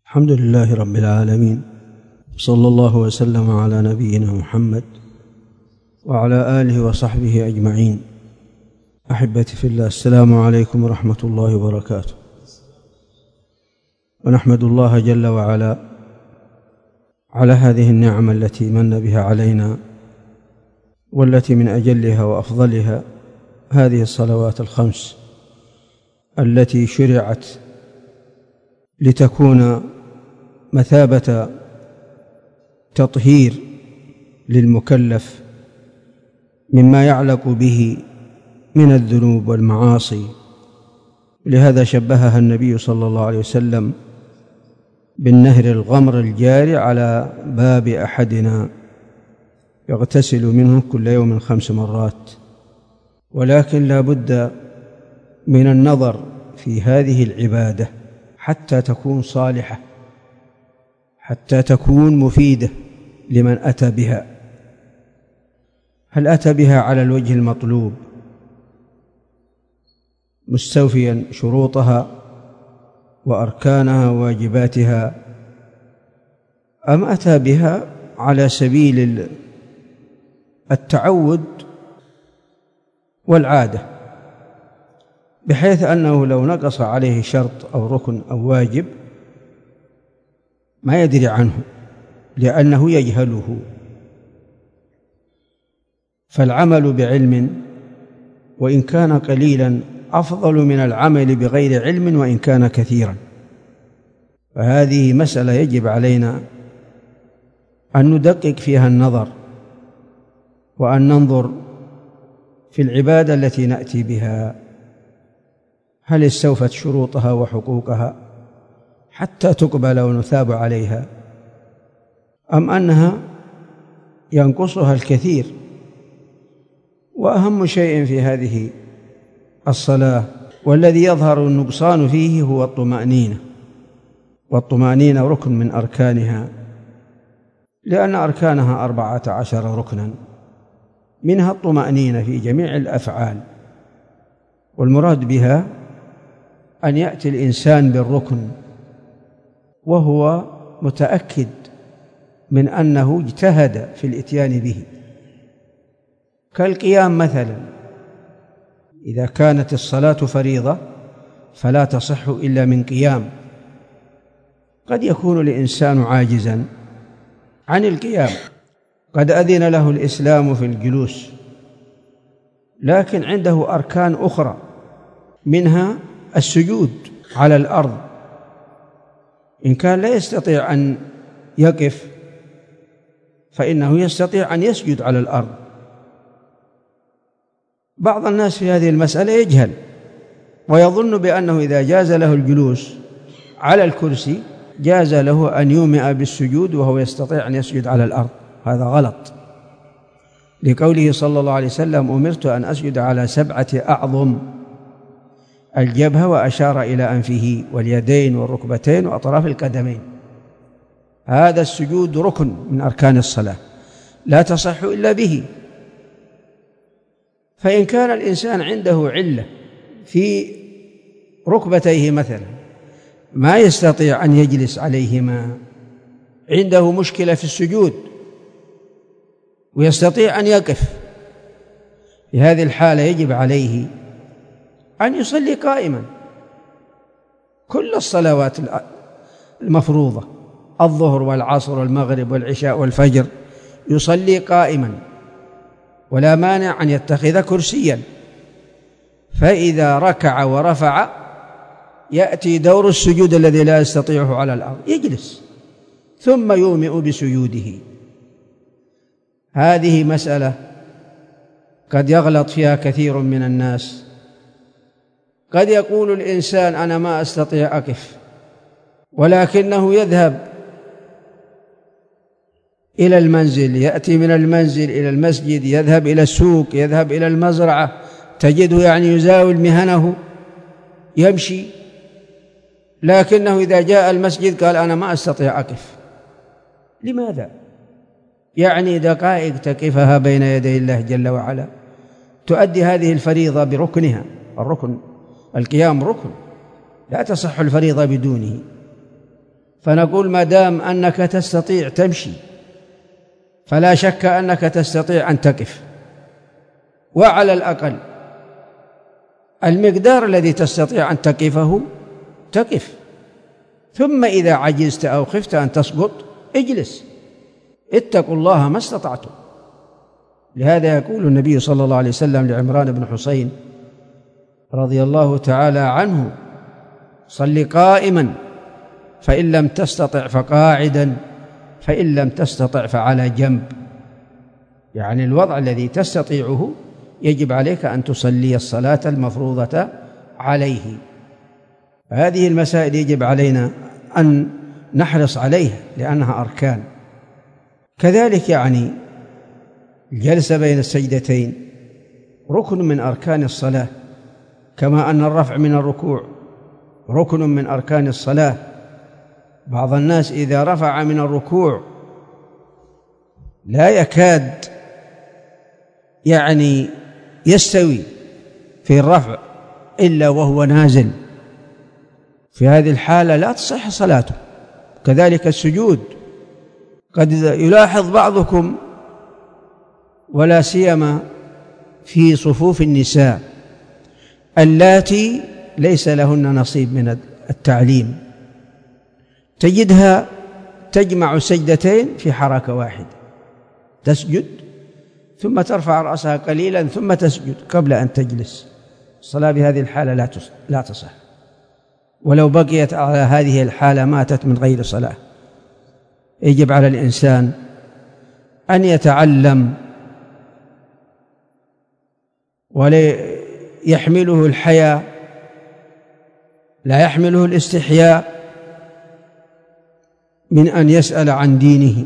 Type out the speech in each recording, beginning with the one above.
الحمد لله رب العالمين، صلى الله وسلم على نبينا محمد وعلى آله وصحبه أجمعين. أحبتي في الله، السلام عليكم ورحمة الله وبركاته. ونحمد الله جل وعلا على هذه النعمة التي من بها علينا، والتي من أجلها وأفضلها هذه الصلوات الخمس التي شرعت لتكون مثابة تطهير للمكلف مما يعلق به من الذنوب والمعاصي. لهذا شبهها النبي صلى الله عليه وسلم بالنهر الغمر الجاري على باب أحدنا يغتسل منه كل يوم 5 مرات. ولكن لا بد من النظر في هذه العبادة حتى تكون صالحة، حتى تكون مفيدة لمن أتى بها. هل أتى بها على الوجه المطلوب مستوفيا شروطها وأركانها وواجباتها، أم أتى بها على سبيل التعود والعادة، بحيث أنه لو نقص عليه شرط أو ركن أو واجب ما يدري عنه لأنه يجهله. فالعمل بعلم وإن كان قليلا أفضل من العمل بغير علم وإن كان كثيرا. فهذه مسألة يجب علينا أن ندقق فيها النظر، وأن ننظر في العبادة التي نأتي بها هل استوفت شروطها وحقوقها حتى تقبل ونثاب عليها، أم أنها ينقصها الكثير. وأهم شيء في هذه الصلاة والذي يظهر النقصان فيه هو الطمأنينة، والطمأنينة ركن من أركانها، لأن أركانها 14 ركنا، منها الطمأنينة في جميع الأفعال. والمراد بها أن يأتي الإنسان بالركن وهو متأكد من أنه اجتهد في الإتيان به، كالقيام مثلا. إذا كانت الصلاة فريضة فلا تصح إلا من قيام. قد يكون الإنسان عاجزا عن القيام، قد أذن له الإسلام في الجلوس، لكن عنده أركان أخرى منها السجود على الأرض. إن كان لا يستطيع أن يقف فإنه يستطيع أن يسجد على الأرض. بعض الناس في هذه المسألة يجهل ويظن بأنه إذا جاز له الجلوس على الكرسي جاز له أن يومئ بالسجود وهو يستطيع أن يسجد على الأرض. هذا غلط، لقوله صلى الله عليه وسلم: أمرت أن أسجد على 7 أعظم، الجبهة، وأشار إلى أنفه واليدين والركبتين وأطراف القدمين. هذا السجود ركن من أركان الصلاة لا تصح إلا به. فإن كان الإنسان عنده علة في ركبتيه مثلا ما يستطيع أن يجلس عليهما، عنده مشكلة في السجود ويستطيع أن يقف، في هذه الحالة يجب عليه أن يصلي قائما كل الصلوات المفروضة، الظهر والعصر والمغرب والعشاء والفجر، يصلي قائما، ولا مانع أن يتخذ كرسيا. فإذا ركع ورفع يأتي دور السجود الذي لا يستطيعه على الأرض، يجلس ثم يومئ بسجوده. هذه مسألة قد يغلط فيها كثير من الناس. قد يقول الإنسان: أنا ما أستطيع أقف، ولكنه يذهب إلى المنزل، يأتي من المنزل إلى المسجد، يذهب إلى السوق، يذهب إلى المزرعة، تجده يعني يزاول مهنه، يمشي، لكنه إذا جاء المسجد قال: أنا ما أستطيع أقف. لماذا؟ يعني دقائق تقفها بين يدي الله جل وعلا تؤدي هذه الفريضة بركنها. الركن القيام ركن، لا تصح الفريضة بدونه. فنقول ما دام أنك تستطيع تمشي فلا شك أنك تستطيع أن تقف، وعلى الأقل المقدار الذي تستطيع أن تقفه تقف، ثم إذا عجزت أو خفت أن تسقط اجلس. اتقوا الله ما استطعتم. لهذا يقول النبي صلى الله عليه وسلم لعمران بن حسين رضي الله تعالى عنه: صل قائما، فإن لم تستطع فقاعدا، فإن لم تستطع فعلى جنب. يعني الوضع الذي تستطيعه يجب عليك أن تصلي الصلاة المفروضة عليه. هذه المسائل يجب علينا أن نحرص عليها لأنها أركان. كذلك يعني الجلسة بين السجدتين ركن من أركان الصلاة، كما أن الرفع من الركوع ركن من أركان الصلاة. بعض الناس إذا رفع من الركوع لا يكاد يعني يستوي في الرفع إلا وهو نازل، في هذه الحالة لا تصح صلاته. كذلك السجود، قد يلاحظ بعضكم ولا سيما في صفوف النساء اللاتي ليس لهن نصيب من التعليم، تجدها تجمع السجدتين في حركة واحدة، تسجد ثم ترفع رأسها قليلا ثم تسجد قبل أن تجلس. الصلاة بهذه الحالة لا تصح، ولو بقيت على هذه الحالة ماتت من غير صلاة. يجب على الإنسان أن يتعلم ولا يحمله الحياء، لا يحمله الاستحياء من أن يسأل عن دينه.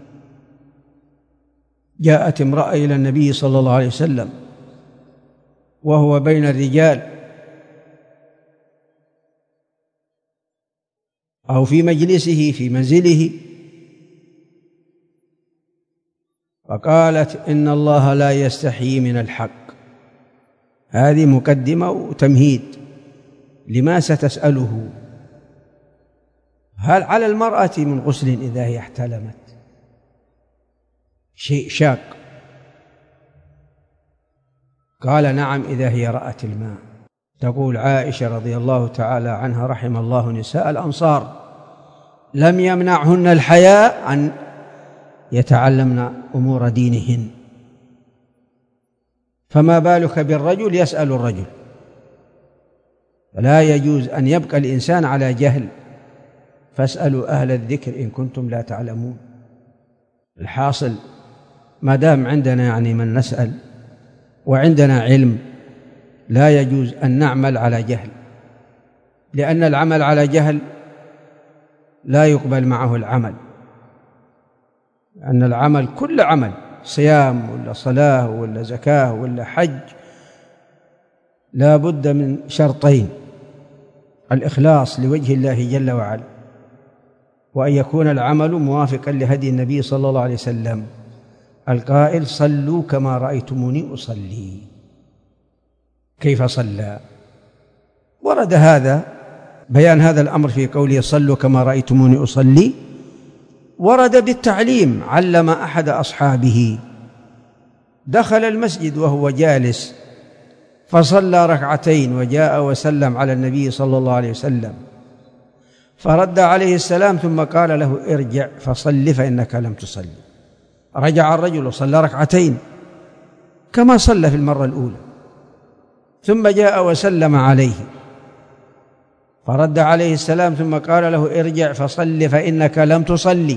جاءت امرأة إلى النبي صلى الله عليه وسلم وهو بين الرجال أو في مجلسه في منزله، فقالت: إن الله لا يستحيي من الحق. هذه مقدمة وتمهيد لما ستسأله. هل على المرأة من غسل إذا هي احتلمت؟ شيء شاق. قال: نعم إذا هي رأت الماء. تقول عائشة رضي الله تعالى عنها: رحم الله نساء الأنصار لم يمنعهن الحياء أن يتعلمن أمور دينهن. فما بالك بالرجل يسأل الرجل؟ فلا يجوز أن يبقى الإنسان على جهل، فاسألوا أهل الذكر إن كنتم لا تعلمون. الحاصل ما دام عندنا يعني من نسأل وعندنا علم لا يجوز أن نعمل على جهل، لأن العمل على جهل لا يقبل معه العمل. أن العمل كل عمل، صيام ولا صلاة ولا زكاة ولا حج، لا بد من شرطين: الإخلاص لوجه الله جل وعلا، وأن يكون العمل موافقا لهدي النبي صلى الله عليه وسلم القائل: صلوا كما رأيتموني أصلي. كيف صلى؟ ورد هذا بيان هذا الأمر في قوله: صلوا كما رأيتموني أصلي. ورد بالتعليم، علم أحد أصحابه دخل المسجد وهو جالس فصلى ركعتين وجاء وسلم على النبي صلى الله عليه وسلم، فرد عليه السلام ثم قال له: ارجع فصل فإنك لم تصلي. رجع الرجل وصلى ركعتين كما صلى في المرة الأولى، ثم جاء وسلم عليه فرد عليه السلام ثم قال له: ارجع فصل فإنك لم تصلي.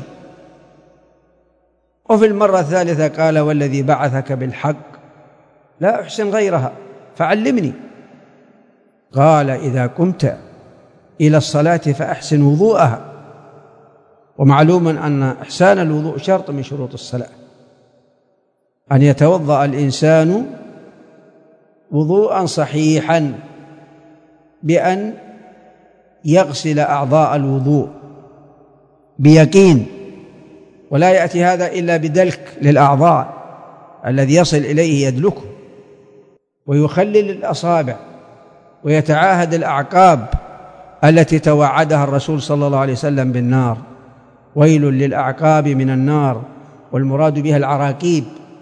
وفي المرة الثالثة قال: والذي بعثك بالحق لا أحسن غيرها فعلمني. قال: إذا قمت إلى الصلاة فأحسن وضوءها. ومعلوم أن إحسان الوضوء شرط من شروط الصلاة، أن يتوضأ الإنسان وضوءا صحيحا بأن يغسل أعضاء الوضوء بيقين، ولا يأتي هذا إلا بدلك للأعضاء الذي يصل إليه يدلكه، ويخلل الأصابع ويتعاهد الأعقاب التي توعدها الرسول صلى الله عليه وسلم بالنار، ويل للأعقاب من النار، والمراد بها العراقيب.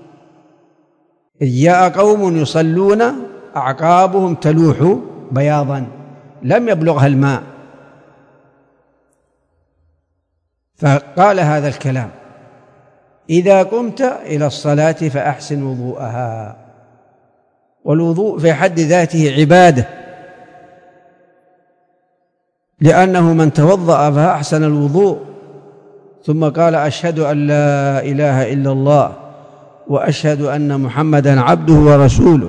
إذ جاء قوم يصلون أعقابهم تلوح بياضا لم يبلغها الماء، فقال هذا الكلام: إذا قمت إلى الصلاة فأحسن وضوءها. والوضوء في حد ذاته عبادة، لأنه من توضأ فأحسن الوضوء ثم قال: أشهد أن لا إله إلا الله وأشهد أن محمدا عبده ورسوله،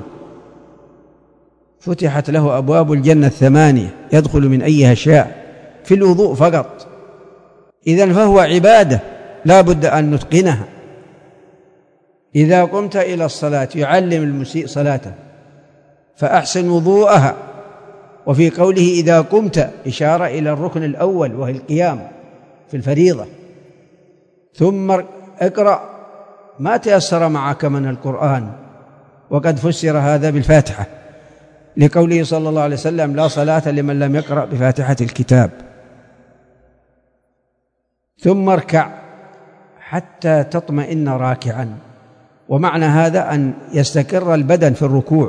فتحت له أبواب الجنة 8 يدخل من أيها شاء في الوضوء فقط. إذن فهو عبادة لا بد أن نتقنها. إذا قمت إلى الصلاة يعلم المسيء صلاته فأحسن وضوءها. وفي قوله إذا قمت إشارة إلى الركن الأول وهي القيام في الفريضة. ثم اقرأ ما تيسر معك من القرآن، وقد فسر هذا بالفاتحة لقوله صلى الله عليه وسلم: لا صلاة لمن لم يقرأ بفاتحة الكتاب. ثم اركع حتى تطمئن راكعا، ومعنى هذا أن يستقر البدن في الركوع.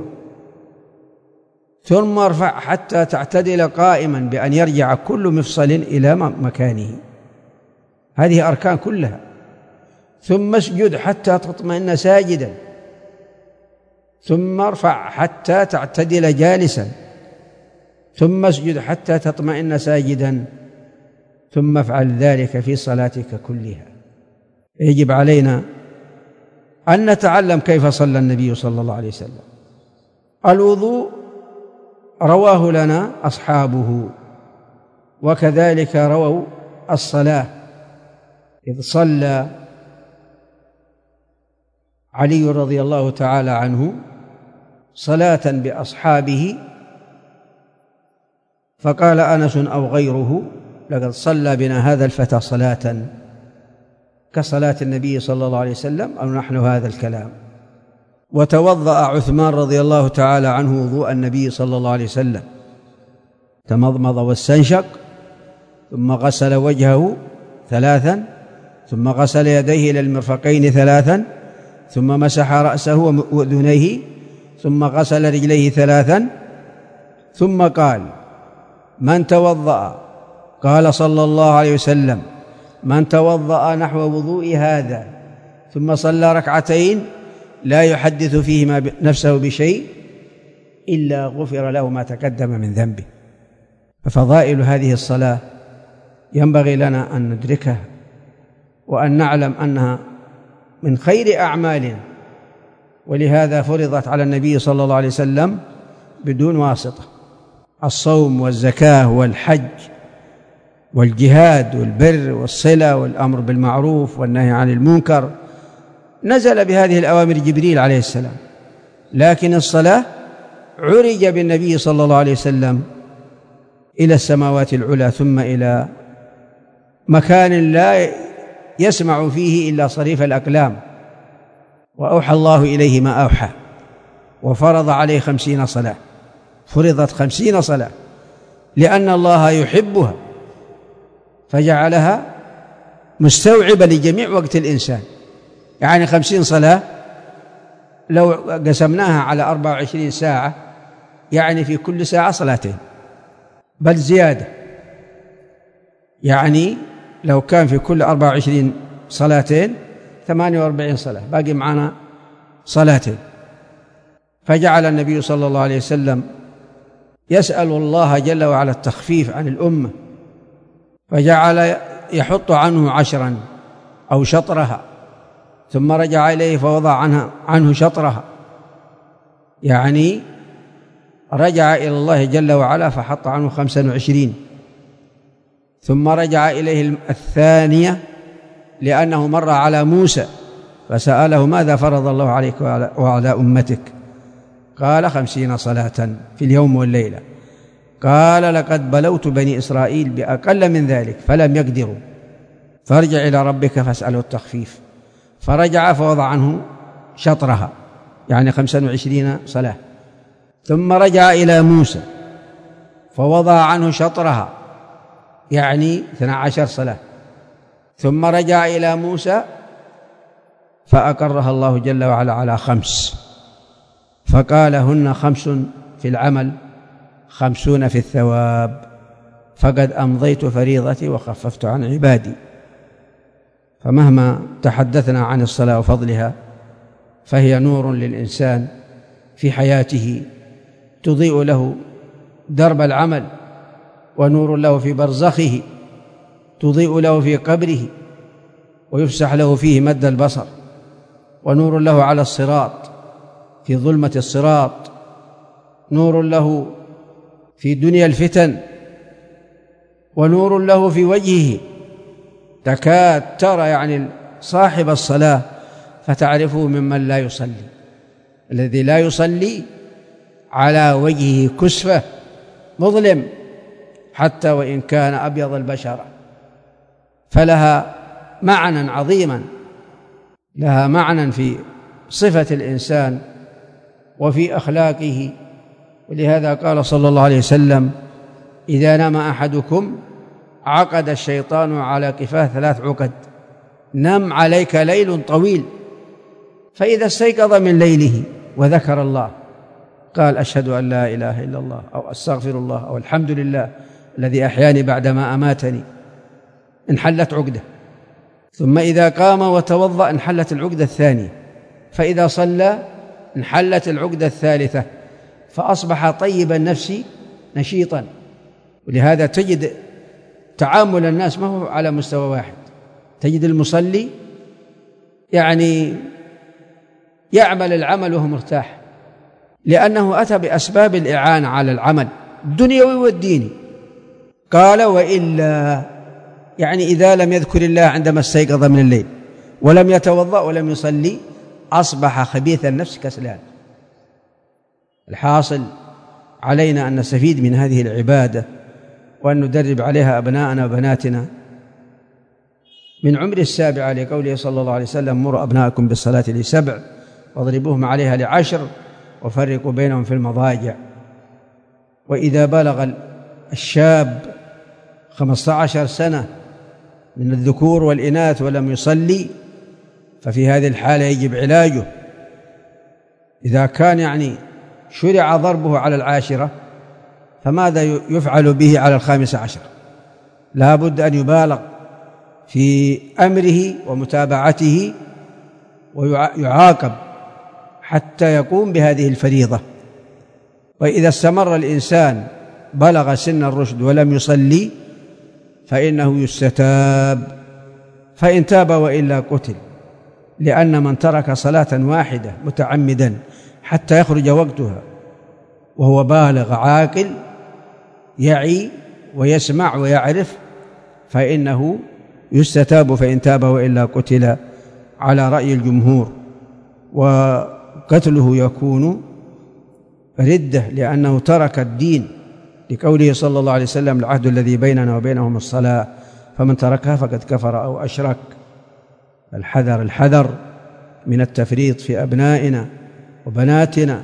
ثم ارفع حتى تعتدل قائما بأن يرجع كل مفصل إلى مكانه، هذه أركان كلها. ثم اسجد حتى تطمئن ساجدا، ثم ارفع حتى تعتدل جالسا، ثم اسجد حتى تطمئن ساجدا، ثم افعل ذلك في صلاتك كلها. يجب علينا أن نتعلم كيف صلى النبي صلى الله عليه وسلم. الوضوء رواه لنا أصحابه، وكذلك رووا الصلاة، إذ صلى علي رضي الله تعالى عنه صلاة بأصحابه فقال أنس أو غيره: لقد صلى بنا هذا الفتى صلاة كصلاة النبي صلى الله عليه وسلم، أو نحن هذا الكلام. وتوضأ عثمان رضي الله تعالى عنه وضوء النبي صلى الله عليه وسلم، تمضمض واستنشق، ثم غسل وجهه 3، ثم غسل يديه إلى المرفقين 3، ثم مسح رأسه وأذنيه، ثم غسل رجليه 3، ثم قال: من توضأ، قال صلى الله عليه وسلم: من توضأ نحو وضوء هذا ثم صلى ركعتين لا يحدث فيهما نفسه بشيء إلا غفر له ما تقدم من ذنبه. ففضائل هذه الصلاة ينبغي لنا أن ندركها، وأن نعلم أنها من خير أعمالنا، ولهذا فرضت على النبي صلى الله عليه وسلم بدون واسطة. الصوم والزكاة والحج والجهاد والبر والصلة والأمر بالمعروف والنهي عن المنكر نزل بهذه الأوامر جبريل عليه السلام، لكن الصلاة عرج بالنبي صلى الله عليه وسلم إلى السماوات العلى، ثم إلى مكان لا يسمع فيه إلا صريف الأقلام، وأوحى الله إليه ما أوحى، وفرض عليه 50 صلاة. فرضت 50 صلاة لأن الله يحبها، فجعلها مستوعبة لجميع وقت الإنسان. يعني 50 صلاة لو قسمناها على 24 ساعة يعني في كل ساعة صلاتين، بل زيادة. يعني لو كان في كل 24 صلاتين 48 صلاة، باقي معنا صلاتين. فجعل النبي صلى الله عليه وسلم يسأل الله جل وعلا التخفيف عن الأمة، فجعل يحط عنه 10 أو شطرها، ثم رجع إليه فوضع عنه شطرها، يعني رجع إلى الله جل وعلا فحط عنه 25، ثم رجع إليه 2 لأنه مر على موسى فسأله: ماذا فرض الله عليك وعلى أمتك؟ قال: 50 صلاة في اليوم والليلة. قال: لقد بلوت بني إسرائيل بأقل من ذلك فلم يقدروا، فارجع إلى ربك فاسأله التخفيف. فرجع فوضع عنه شطرها، يعني 25 صلاة. ثم رجع إلى موسى فوضع عنه شطرها، يعني 12 صلاة، ثم رجع إلى موسى فأقرها الله جل وعلا على 5، فقال هن 5 في العمل 50 في الثواب، فقد أمضيت فريضتي وخففت عن عبادي. فمهما تحدثنا عن الصلاة وفضلها فهي نور للإنسان في حياته، تضيء له درب العمل، ونور له في برزخه، تضيء له في قبره، ويفسح له فيه مد البصر، ونور له على الصراط في ظلمة الصراط، نور له في دنيا الفتن، ونور له في وجهه، تكاد ترى يعني صاحب الصلاة فتعرفه ممن لا يصلي. الذي لا يصلي على وجهه كسفة مظلم حتى وإن كان أبيض البشرة، فلها معنى عظيما، لها معنى في صفة الإنسان وفي أخلاقه. ولهذا قال صلى الله عليه وسلم: إذا نام أحدكم عقد الشيطان على قفاه 3 عقد، نم عليك ليل طويل، فإذا استيقظ من ليله وذكر الله قال: أشهد أن لا إله إلا الله، أو أستغفر الله، أو الحمد لله الذي أحياني بعدما أماتني، انحلت عقدة. ثم إذا قام وتوضأ انحلت العقدة الثانية، فإذا صلى انحلت العقدة الثالثة، فأصبح طيب النفس نشيطا. ولهذا تجد تعامل الناس ما هو على مستوى واحد، تجد المصلي يعني يعمل العمل وهو مرتاح، لأنه أتى بأسباب الإعانة على العمل الدنيوي والديني. قال: وإلا يعني إذا لم يذكر الله عندما استيقظ من الليل ولم يتوضأ ولم يصلي أصبح خبيث النفس كسلان. الحاصل علينا أن نستفيد من هذه العبادة وأن ندرب عليها أبناءنا وبناتنا من عمر 7، لقوله صلى الله عليه وسلم: مروا أبناءكم بالصلاة ل7 واضربوهم عليها ل10 وفرقوا بينهم في المضاجع. وإذا بلغ الشاب 15 سنة من الذكور والإناث ولم يصلي ففي هذه الحالة يجب علاجه. إذا كان يعني شرع ضربه على 10 فماذا يفعل به على 15؟ لا بد أن يبالغ في أمره ومتابعته ويعاقب حتى يقوم بهذه الفريضة. وإذا استمر الإنسان بلغ سن الرشد ولم يصلي فإنه يستتاب، فإن تاب وإلا قتل، لأن من ترك صلاة واحدة متعمدا حتى يخرج وقتها وهو بالغ عاقل يعي ويسمع ويعرف فإنه يستتاب، فإن تاب وإلا قتل على رأي الجمهور، وقتله يكون ردة لأنه ترك الدين، لقوله صلى الله عليه وسلم: العهد الذي بيننا وبينهم الصلاة فمن تركها فقد كفر أو أشرك. الحذر من التفريط في أبنائنا وبناتنا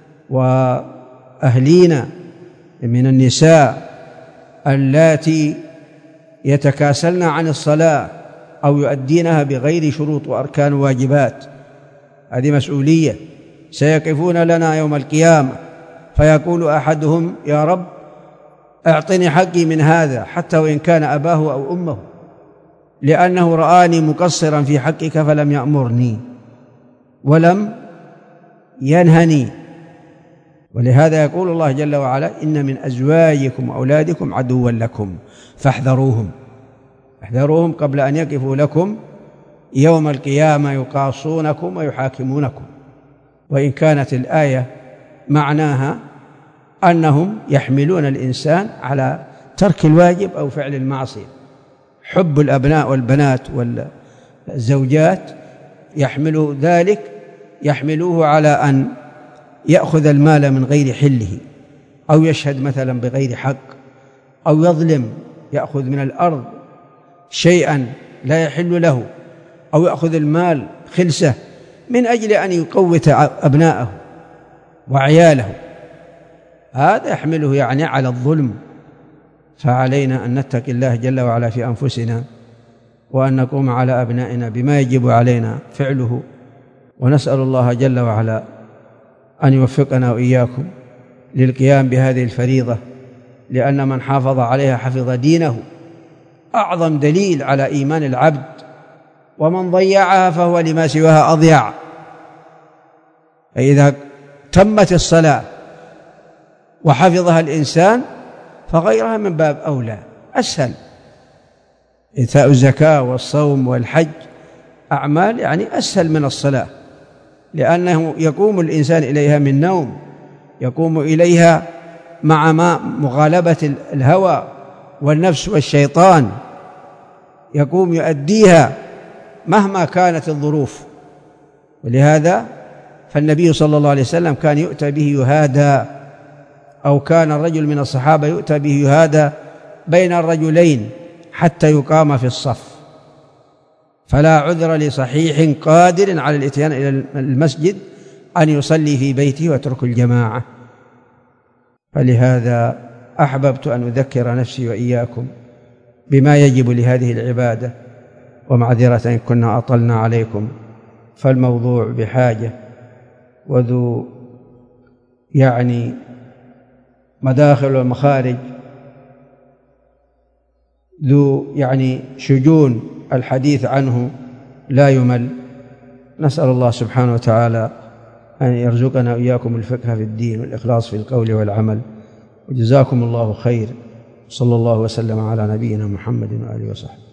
وأهلينا من النساء اللاتي يتكاسلن عن الصلاة أو يؤدينها بغير شروط وأركان واجبات. هذه مسؤولية، سيقفون لنا يوم القيامة فيقول أحدهم: يا رب أعطني حقي من هذا حتى وإن كان أباه أو أمه، لأنه رآني مقصرا في حقك فلم يأمرني ولم ينهني. ولهذا يقول الله جل وعلا: إن من أزواجكم وأولادكم عدوا لكم فاحذروهم. احذروهم قبل أن يقفوا لكم يوم القيامة يقاصونكم ويحاكمونكم. وإن كانت الآية معناها أنهم يحملون الإنسان على ترك الواجب أو فعل المعصية. حب الأبناء والبنات والزوجات يحمل ذلك، يحملوه على أن يأخذ المال من غير حله، أو يشهد مثلا بغير حق، أو يظلم، يأخذ من الأرض شيئا لا يحل له، أو يأخذ المال خلسة من أجل أن يقوت أبناءه وعياله. هذا يحمله يعني على الظلم. فعلينا أن نتقي الله جل وعلا في أنفسنا، وأن نقوم على أبنائنا بما يجب علينا فعله، ونسأل الله جل وعلا أن يوفقنا وإياكم للقيام بهذه الفريضة، لأن من حافظ عليها حفظ دينه، أعظم دليل على إيمان العبد، ومن ضيعها فهو لما سواها أضيع. فإذا تمت الصلاة وحفظها الإنسان فغيرها من باب أولى، أسهل. إيتاء الزكاة والصوم والحج أعمال يعني أسهل من الصلاة، لأنه يقوم الإنسان إليها من نوم، يقوم إليها مع مغالبة الهوى والنفس والشيطان، يقوم يؤديها مهما كانت الظروف. ولهذا فالنبي صلى الله عليه وسلم كان يؤتى به يهادى، أو كان الرجل من الصحابة يؤتى به يهادى بين الرجلين حتى يقام في الصف. فلا عذر لصحيح قادر على الإتيان إلى المسجد أن يصلي في بيته ويترك الجماعة. فلهذا أحببت أن أذكر نفسي وإياكم بما يجب لهذه العبادة، ومعذرة إن كنا أطلنا عليكم، فالموضوع بحاجة وذو يعني مداخل ومخارج، ذو يعني شجون الحديث عنه لا يمل. نسأل الله سبحانه وتعالى أن يرزقنا وإياكم الفقه في الدين والإخلاص في القول والعمل، وجزاكم الله خير. صلى الله وسلم على نبينا محمد وآله وصحبه.